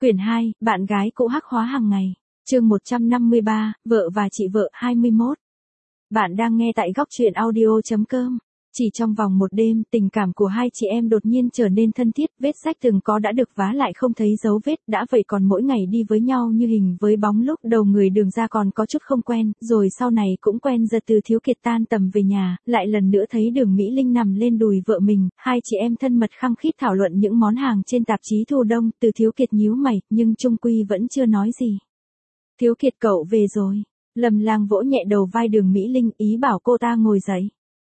Quyển 2, bạn gái cũ hắc hóa hàng ngày. Chương 153, vợ và chị vợ 21. Bạn đang nghe tại góc truyện audio.com. Chỉ trong vòng một đêm, tình cảm của hai chị em đột nhiên trở nên thân thiết, vết rách từng có đã được vá lại không thấy dấu vết, đã vậy còn mỗi ngày đi với nhau như hình với bóng, lúc đầu người Đường ra còn có chút không quen, rồi sau này cũng quen dần. Từ Thiếu Kiệt tan tầm về nhà, lại lần nữa thấy Đường Mỹ Linh nằm lên đùi vợ mình, hai chị em thân mật khăng khít thảo luận những món hàng trên tạp chí thu đông. Từ Thiếu Kiệt nhíu mày, nhưng chung quy vẫn chưa nói gì. Thiếu Kiệt, cậu về rồi. Lâm Lang vỗ nhẹ đầu vai Đường Mỹ Linh, ý bảo cô ta ngồi dậy.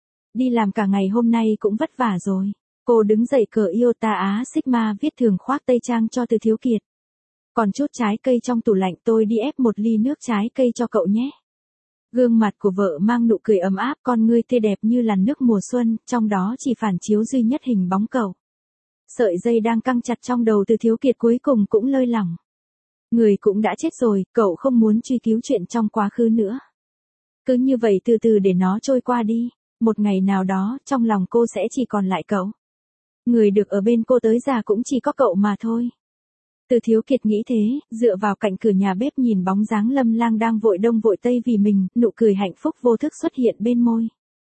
Đi làm cả ngày hôm nay cũng vất vả rồi. Cô đứng dậy cờ Iota Á Sigma viết thường khoác tây trang cho Từ Thiếu Kiệt. Còn chút trái cây trong tủ lạnh, tôi đi ép một ly nước trái cây cho cậu nhé. Gương mặt của vợ mang nụ cười ấm áp, con ngươi tươi đẹp như làn nước mùa xuân, trong đó chỉ phản chiếu duy nhất hình bóng cậu. Sợi dây đang căng chặt trong đầu Từ Thiếu Kiệt cuối cùng cũng lơi lỏng. Người cũng đã chết rồi, cậu không muốn truy cứu chuyện trong quá khứ nữa. Cứ như vậy từ từ để nó trôi qua đi. Một ngày nào đó, trong lòng cô sẽ chỉ còn lại cậu. Người được ở bên cô tới già cũng chỉ có cậu mà thôi. Từ Thiếu Kiệt nghĩ thế, dựa vào cạnh cửa nhà bếp nhìn bóng dáng Lâm Lang đang vội đông vội tây vì mình, nụ cười hạnh phúc vô thức xuất hiện bên môi.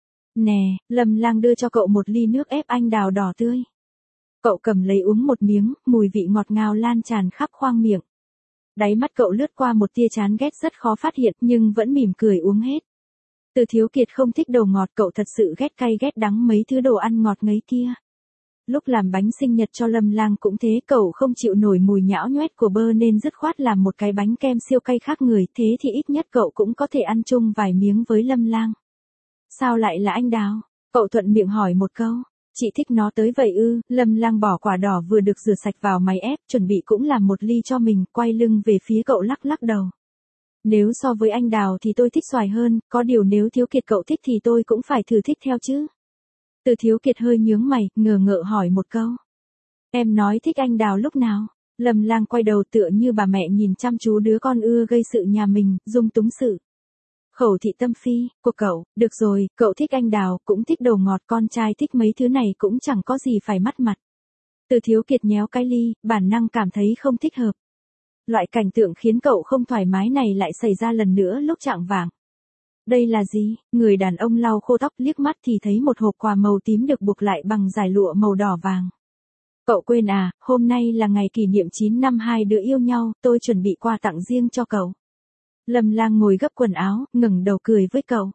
Nè, Lâm Lang đưa cho cậu một ly nước ép anh đào đỏ tươi. Cậu cầm lấy uống một miếng, mùi vị ngọt ngào lan tràn khắp khoang miệng. Đáy mắt cậu lướt qua một tia chán ghét rất khó phát hiện, nhưng vẫn mỉm cười uống hết. Từ Thiếu Kiệt không thích đồ ngọt, cậu thật sự ghét cay ghét đắng mấy thứ đồ ăn ngọt ngấy kia. Lúc làm bánh sinh nhật cho Lâm Lang cũng thế, cậu không chịu nổi mùi nhão nhoét của bơ nên dứt khoát làm một cái bánh kem siêu cay khác người, thế thì ít nhất cậu cũng có thể ăn chung vài miếng với Lâm Lang. Sao lại là anh đào? Cậu thuận miệng hỏi một câu. Chị thích nó tới vậy ư? Lâm Lang bỏ quả đỏ vừa được rửa sạch vào máy ép, chuẩn bị cũng làm một ly cho mình, quay lưng về phía cậu lắc lắc đầu. Nếu so với anh đào thì tôi thích xoài hơn, có điều nếu Thiếu Kiệt cậu thích thì tôi cũng phải thử thích theo chứ. Từ Thiếu Kiệt hơi nhướng mày, ngờ ngợ hỏi một câu. Em nói thích anh đào lúc nào? Lâm Lang quay đầu tựa như bà mẹ nhìn chăm chú đứa con ưa gây sự nhà mình, dung túng sự. Khẩu thị tâm phi, của cậu, được rồi, cậu thích anh đào, cũng thích đồ ngọt, con trai thích mấy thứ này cũng chẳng có gì phải mất mặt. Từ Thiếu Kiệt nhéo cái ly, bản năng cảm thấy không thích hợp. Loại cảnh tượng khiến cậu không thoải mái này lại xảy ra lần nữa lúc chạng vạng. Đây là gì? Người đàn ông lau khô tóc, liếc mắt thì thấy một hộp quà màu tím được buộc lại bằng dải lụa màu đỏ vàng. Cậu quên à, hôm nay là ngày kỷ niệm 9 năm hai đứa yêu nhau, tôi chuẩn bị quà tặng riêng cho cậu. Lâm Lang ngồi gấp quần áo, ngẩng đầu cười với cậu.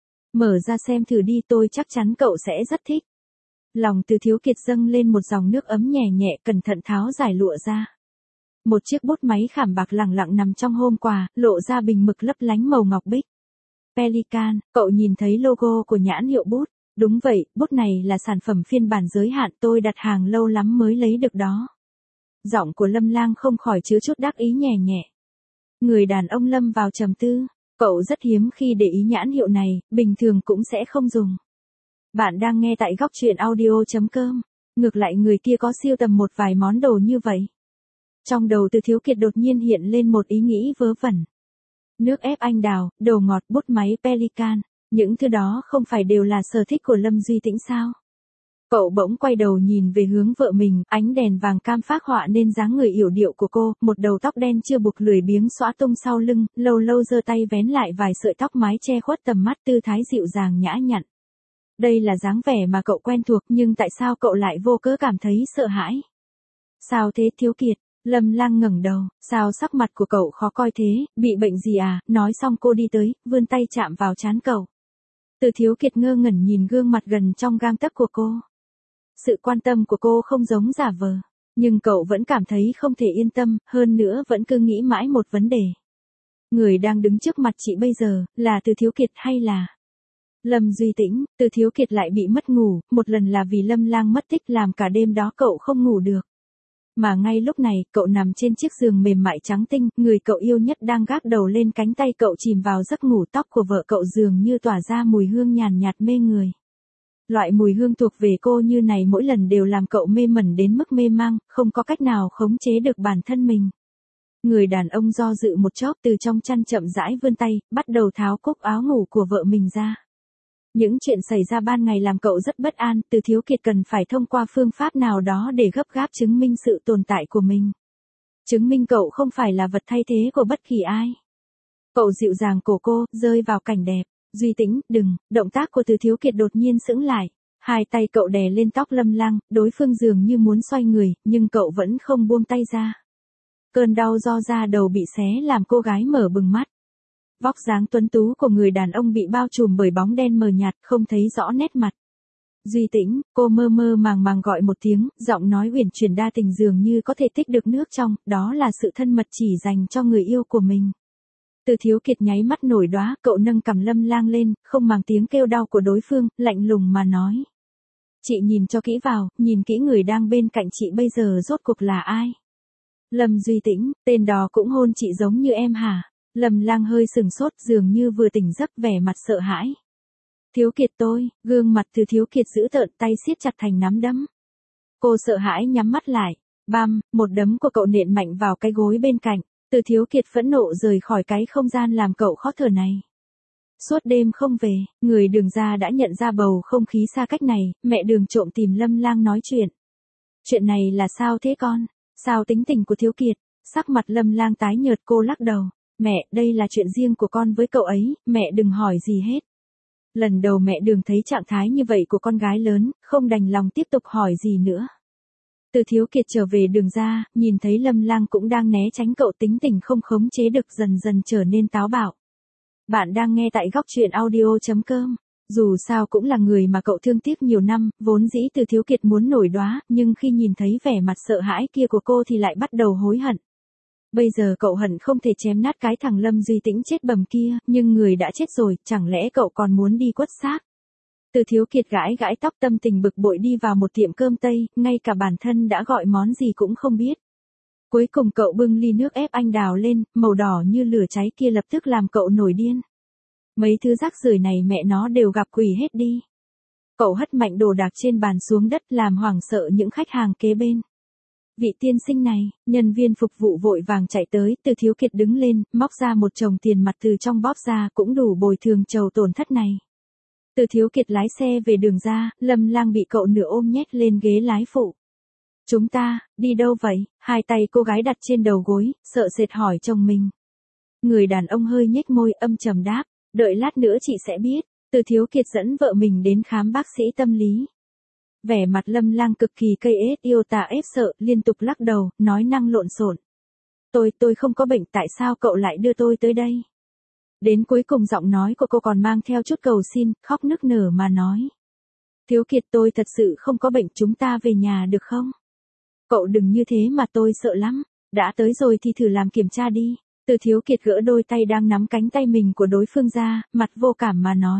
Mở ra xem thử đi, tôi chắc chắn cậu sẽ rất thích. Lòng Từ Thiếu Kiệt dâng lên một dòng nước ấm nhẹ nhẹ, cẩn thận tháo dải lụa ra. Một chiếc bút máy khảm bạc lẳng lặng nằm trong hôm quà, lộ ra bình mực lấp lánh màu ngọc bích. Pelican, cậu nhìn thấy logo của nhãn hiệu bút. Đúng vậy, bút này là sản phẩm phiên bản giới hạn, tôi đặt hàng lâu lắm mới lấy được đó. Giọng của Lâm Lang không khỏi chứa chút đắc ý nhẹ nhẹ. Người đàn ông lâm vào trầm tư. Cậu rất hiếm khi để ý nhãn hiệu này, bình thường cũng sẽ không dùng. Bạn đang nghe tại góc truyện audio.com. Ngược lại người kia có siêu tầm một vài món đồ như vậy. Trong đầu Từ Thiếu Kiệt đột nhiên hiện lên một ý nghĩ vớ vẩn. Nước ép anh đào, đồ ngọt, bút máy Pelican, những thứ đó không phải đều là sở thích của Lâm Duy Tĩnh sao? Cậu bỗng quay đầu nhìn về hướng vợ mình, ánh đèn vàng cam phác họa nên dáng người yểu điệu của cô, một đầu tóc đen chưa buộc lười biếng xõa tung sau lưng, lâu lâu giơ tay vén lại vài sợi tóc mái che khuất tầm mắt, tư thái dịu dàng nhã nhặn. Đây là dáng vẻ mà cậu quen thuộc, nhưng tại sao cậu lại vô cớ cảm thấy sợ hãi? Sao thế Thiếu Kiệt? Lâm Lang ngẩng đầu, sao sắc mặt của cậu khó coi thế, bị bệnh gì à? Nói xong cô đi tới, vươn tay chạm vào trán cậu. Từ Thiếu Kiệt ngơ ngẩn nhìn gương mặt gần trong gang tấc của cô. Sự quan tâm của cô không giống giả vờ, nhưng cậu vẫn cảm thấy không thể yên tâm, hơn nữa vẫn cứ nghĩ mãi một vấn đề. Người đang đứng trước mặt chị bây giờ, là Từ Thiếu Kiệt hay là Lâm Duy Tĩnh? Từ Thiếu Kiệt lại bị mất ngủ, một lần là vì Lâm Lang mất tích làm cả đêm đó cậu không ngủ được. Mà ngay lúc này, cậu nằm trên chiếc giường mềm mại trắng tinh, người cậu yêu nhất đang gác đầu lên cánh tay cậu chìm vào giấc ngủ, tóc của vợ cậu dường như tỏa ra mùi hương nhàn nhạt mê người. Loại mùi hương thuộc về cô như này mỗi lần đều làm cậu mê mẩn đến mức mê mang, không có cách nào khống chế được bản thân mình. Người đàn ông do dự một chốc, từ trong chăn chậm rãi vươn tay, bắt đầu tháo cúc áo ngủ của vợ mình ra. Những chuyện xảy ra ban ngày làm cậu rất bất an, Từ Thiếu Kiệt cần phải thông qua phương pháp nào đó để gấp gáp chứng minh sự tồn tại của mình. Chứng minh cậu không phải là vật thay thế của bất kỳ ai. Cậu dịu dàng cổ cô, rơi vào cảnh đẹp. Duy Tĩnh, đừng, động tác của Từ Thiếu Kiệt đột nhiên sững lại. Hai tay cậu đè lên tóc Lâm Lang, đối phương dường như muốn xoay người, nhưng cậu vẫn không buông tay ra. Cơn đau do da đầu bị xé làm cô gái mở bừng mắt. Vóc dáng tuấn tú của người đàn ông bị bao trùm bởi bóng đen mờ nhạt, không thấy rõ nét mặt. Duy Tĩnh, cô mơ mơ màng màng gọi một tiếng, giọng nói uyển chuyển đa tình dường như có thể tích được nước trong, đó là sự thân mật chỉ dành cho người yêu của mình. Từ Thiếu Kiệt nháy mắt nổi đóa, cậu nâng cằm Lâm Lang lên, không màng tiếng kêu đau của đối phương, lạnh lùng mà nói. Chị nhìn cho kỹ vào, nhìn kỹ người đang bên cạnh chị bây giờ rốt cuộc là ai? Lâm Duy Tĩnh, tên đó cũng hôn chị giống như em hả? Lâm Lang hơi sừng sốt dường như vừa tỉnh giấc vẻ mặt sợ hãi. Thiếu Kiệt tôi, gương mặt Từ Thiếu Kiệt giữ tợn tay siết chặt thành nắm đấm. Cô sợ hãi nhắm mắt lại, bam, một đấm của cậu nện mạnh vào cái gối bên cạnh. Từ Thiếu Kiệt phẫn nộ rời khỏi cái không gian làm cậu khó thở này. Suốt đêm không về, người Đường gia đã nhận ra bầu không khí xa cách này, mẹ Đường trộm tìm Lâm Lang nói chuyện. Chuyện này là sao thế con? Sao tính tình của Thiếu Kiệt? Sắc mặt Lâm Lang tái nhợt, cô lắc đầu. Mẹ, đây là chuyện riêng của con với cậu ấy, mẹ đừng hỏi gì hết. Lần đầu mẹ Đường thấy trạng thái như vậy của con gái lớn, không đành lòng tiếp tục hỏi gì nữa. Từ Thiếu Kiệt trở về Đường gia, nhìn thấy Lâm Lang cũng đang né tránh cậu, tính tình không khống chế được dần dần trở nên táo bạo. Bạn đang nghe tại góc truyện audio.com. Dù sao cũng là người mà cậu thương tiếc nhiều năm, vốn dĩ Từ Thiếu Kiệt muốn nổi đoá, nhưng khi nhìn thấy vẻ mặt sợ hãi kia của cô thì lại bắt đầu hối hận. Bây giờ cậu hận không thể chém nát cái thằng Lâm Duy Tĩnh chết bầm kia, nhưng người đã chết rồi, chẳng lẽ cậu còn muốn đi quất xác? Từ Thiếu Kiệt gãi gãi tóc, tâm tình bực bội đi vào một tiệm cơm Tây, ngay cả bản thân đã gọi món gì cũng không biết. Cuối cùng cậu bưng ly nước ép anh đào lên, màu đỏ như lửa cháy kia lập tức làm cậu nổi điên. Mấy thứ rác rưởi này mẹ nó đều gặp quỷ hết đi. Cậu hất mạnh đồ đạc trên bàn xuống đất làm hoảng sợ những khách hàng kế bên. Vị tiên sinh này, nhân viên phục vụ vội vàng chạy tới, Từ Thiếu Kiệt đứng lên, móc ra một chồng tiền mặt từ trong bóp ra, cũng đủ bồi thường chầu tổn thất này. Từ Thiếu Kiệt lái xe về Đường gia, Lâm Lang bị cậu nửa ôm nhét lên ghế lái phụ. Chúng ta, đi đâu vậy? Hai tay cô gái đặt trên đầu gối, sợ sệt hỏi chồng mình. Người đàn ông hơi nhếch môi âm trầm đáp, đợi lát nữa chị sẽ biết. Từ Thiếu Kiệt dẫn vợ mình đến khám bác sĩ tâm lý. Vẻ mặt Lâm Lang cực kỳ cây ết yêu tà ép sợ, liên tục lắc đầu, nói năng lộn xộn. Tôi không có bệnh, tại sao cậu lại đưa tôi tới đây? Đến cuối cùng giọng nói của cô còn mang theo chút cầu xin, khóc nức nở mà nói. Thiếu Kiệt, tôi thật sự không có bệnh, chúng ta về nhà được không? Cậu đừng như thế mà tôi sợ lắm, đã tới rồi thì thử làm kiểm tra đi. Từ Thiếu Kiệt gỡ đôi tay đang nắm cánh tay mình của đối phương ra, mặt vô cảm mà nói.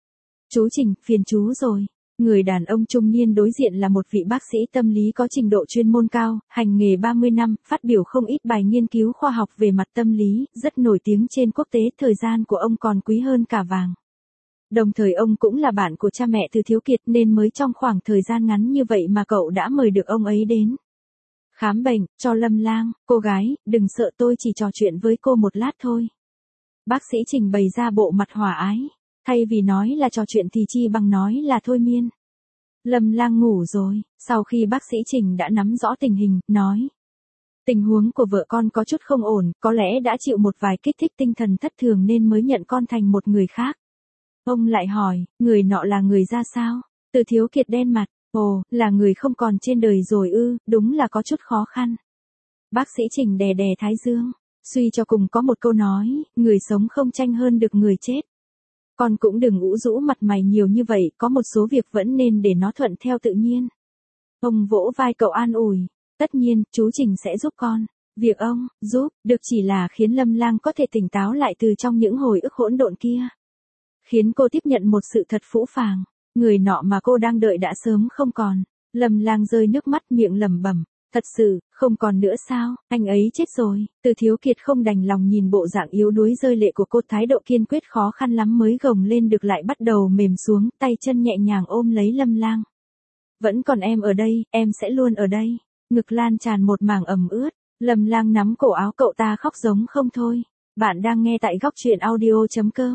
Chú Trình, phiền chú rồi. Người đàn ông trung niên đối diện là một vị bác sĩ tâm lý có trình độ chuyên môn cao, hành nghề 30 năm, phát biểu không ít bài nghiên cứu khoa học về mặt tâm lý, rất nổi tiếng trên quốc tế, thời gian của ông còn quý hơn cả vàng. Đồng thời ông cũng là bạn của cha mẹ Từ Thiếu Kiệt nên mới trong khoảng thời gian ngắn như vậy mà cậu đã mời được ông ấy đến. Khám bệnh, cho Lâm Lang, cô gái, đừng sợ, tôi chỉ trò chuyện với cô một lát thôi. Bác sĩ Trình bày ra bộ mặt hòa ái. Thay vì nói là trò chuyện thì chi bằng nói là thôi miên. Lâm Lang ngủ rồi, sau khi bác sĩ Trình đã nắm rõ tình hình, nói. Tình huống của vợ con có chút không ổn, có lẽ đã chịu một vài kích thích tinh thần thất thường nên mới nhận con thành một người khác. Ông lại hỏi, người nọ là người ra sao? Từ Thiếu Kiệt đen mặt, ồ, là người không còn trên đời rồi ư, đúng là có chút khó khăn. Bác sĩ Trình đè đè thái dương, suy cho cùng có một câu nói, người sống không tranh hơn được người chết. Con cũng đừng ủ rũ mặt mày nhiều như vậy, có một số việc vẫn nên để nó thuận theo tự nhiên. Ông vỗ vai cậu an ủi, tất nhiên, chú Trình sẽ giúp con. Việc ông giúp được chỉ là khiến Lâm Lang có thể tỉnh táo lại từ trong những hồi ức hỗn độn kia. Khiến cô tiếp nhận một sự thật phũ phàng, người nọ mà cô đang đợi đã sớm không còn. Lâm Lang rơi nước mắt miệng lẩm bẩm. Thật sự, không còn nữa sao, anh ấy chết rồi. Từ Thiếu Kiệt không đành lòng nhìn bộ dạng yếu đuối rơi lệ của cô, thái độ kiên quyết khó khăn lắm mới gồng lên được lại bắt đầu mềm xuống, tay chân nhẹ nhàng ôm lấy Lâm Lang. Vẫn còn em ở đây, em sẽ luôn ở đây. Ngực lan tràn một mảng ẩm ướt, Lâm Lang nắm cổ áo cậu ta khóc giống không thôi. Bạn đang nghe tại góc truyện audio.com.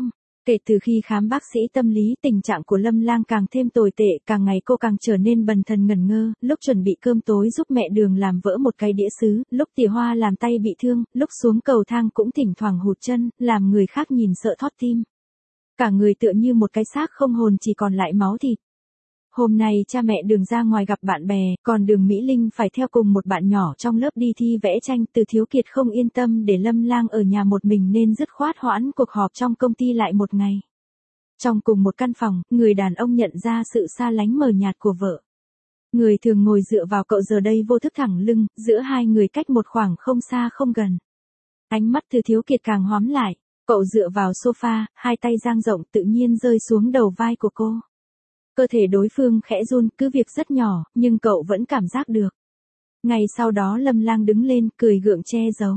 Kể từ khi khám bác sĩ tâm lý, tình trạng của Lâm Lang càng thêm tồi tệ, càng ngày cô càng trở nên bần thần ngẩn ngơ, lúc chuẩn bị cơm tối giúp mẹ Đường làm vỡ một cái đĩa sứ, lúc Tìa Hoa làm tay bị thương, lúc xuống cầu thang cũng thỉnh thoảng hụt chân, làm người khác nhìn sợ thót tim. Cả người tựa như một cái xác không hồn, chỉ còn lại máu thịt. Hôm nay cha mẹ Đường ra ngoài gặp bạn bè, còn Đường Mỹ Linh phải theo cùng một bạn nhỏ trong lớp đi thi vẽ tranh. Từ Thiếu Kiệt không yên tâm để Lâm Lang ở nhà một mình nên dứt khoát hoãn cuộc họp trong công ty lại một ngày. Trong cùng một căn phòng, người đàn ông nhận ra sự xa lánh mờ nhạt của vợ. Người thường ngồi dựa vào cậu giờ đây vô thức thẳng lưng, giữa hai người cách một khoảng không xa không gần. Ánh mắt Từ Thiếu Kiệt càng hóm lại, cậu dựa vào sofa, hai tay dang rộng tự nhiên rơi xuống đầu vai của cô. Cơ thể đối phương khẽ run, cứ việc rất nhỏ, nhưng cậu vẫn cảm giác được. Ngày sau đó Lâm Lang đứng lên, cười gượng che giấu.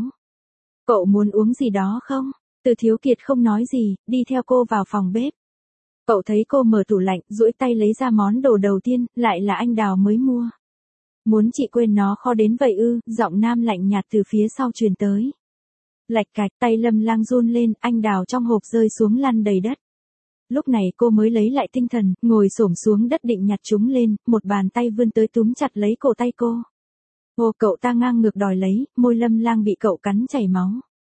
Cậu muốn uống gì đó không? Từ Thiếu Kiệt không nói gì, đi theo cô vào phòng bếp. Cậu thấy cô mở tủ lạnh, duỗi tay lấy ra món đồ đầu tiên, lại là anh đào mới mua. Muốn chị quên nó khó đến vậy ư? Giọng nam lạnh nhạt từ phía sau truyền tới. Lạch cạch, tay Lâm Lang run lên, anh đào trong hộp rơi xuống lăn đầy đất. Lúc này cô mới lấy lại tinh thần, ngồi xổm xuống đất định nhặt chúng lên, một bàn tay vươn tới túm chặt lấy cổ tay cô. Ô, cậu ta ngang ngược đòi lấy, môi Lâm Lang bị cậu cắn chảy máu.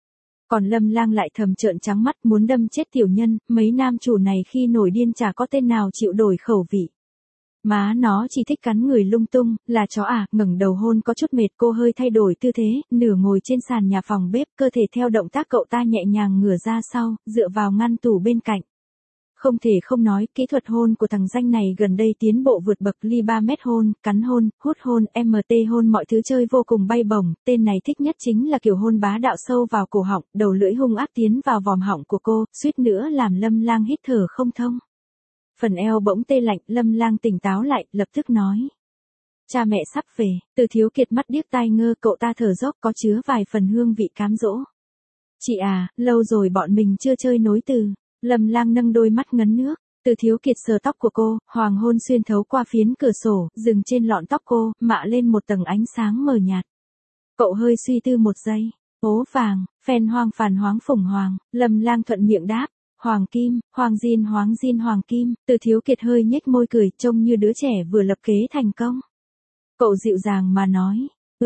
Còn Lâm Lang lại thầm trợn trắng mắt, muốn đâm chết tiểu nhân, mấy nam chủ này khi nổi điên chả có tên nào chịu đổi khẩu vị. Má nó chỉ thích cắn người lung tung, là chó à? Ngẩng đầu hôn có chút mệt, cô hơi thay đổi tư thế, nửa ngồi trên sàn nhà phòng bếp, cơ thể theo động tác cậu ta nhẹ nhàng ngửa ra sau, dựa vào ngăn tủ bên cạnh. Không thể không nói, kỹ thuật hôn của thằng danh này gần đây tiến bộ vượt bậc, ly 3 mét hôn, cắn hôn, hút hôn, MT hôn, mọi thứ chơi vô cùng bay bổng. Tên này thích nhất chính là kiểu hôn bá đạo sâu vào cổ họng, đầu lưỡi hung ác tiến vào vòm họng của cô, suýt nữa làm Lâm Lang hít thở không thông. Phần eo bỗng tê lạnh, Lâm Lang tỉnh táo lại, lập tức nói. Cha mẹ sắp về. Từ Thiếu Kiệt mắt điếc tai ngơ, cậu ta thở dốc có chứa vài phần hương vị cám dỗ. Chị à, lâu rồi bọn mình chưa chơi nối từ. Lâm Lang nâng đôi mắt ngấn nước. Từ Thiếu Kiệt sờ tóc của cô, hoàng hôn xuyên thấu qua phiến cửa sổ, dừng trên lọn tóc cô, mạ lên một tầng ánh sáng mờ nhạt. Cậu hơi suy tư một giây. Hố vàng, phen hoang phàn hoáng phủng hoàng. Lâm Lang thuận miệng đáp. Hoàng kim, hoàng diên hoàng kim. Từ Thiếu Kiệt hơi nhếch môi cười, trông như đứa trẻ vừa lập kế thành công. Cậu dịu dàng mà nói.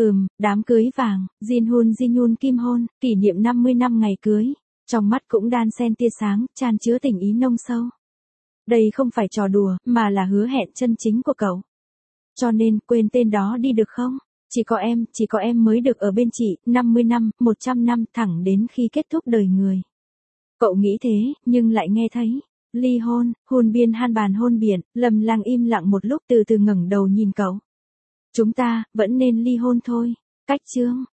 Đám cưới vàng, diên nhun kim hôn, kỷ niệm 50 năm ngày cưới. Trong mắt cũng đan xen tia sáng, chan chứa tình ý nông sâu. Đây không phải trò đùa, mà là hứa hẹn chân chính của cậu. Cho nên, quên tên đó đi được không? Chỉ có em mới được ở bên chị, 50 năm, 100 năm, thẳng đến khi kết thúc đời người. Cậu nghĩ thế, nhưng lại nghe thấy. Ly hôn, hôn biên han bàn hôn biển, Lâm Lang im lặng một lúc từ từ ngẩng đầu nhìn cậu. Chúng ta, vẫn nên ly hôn thôi. Cách chương.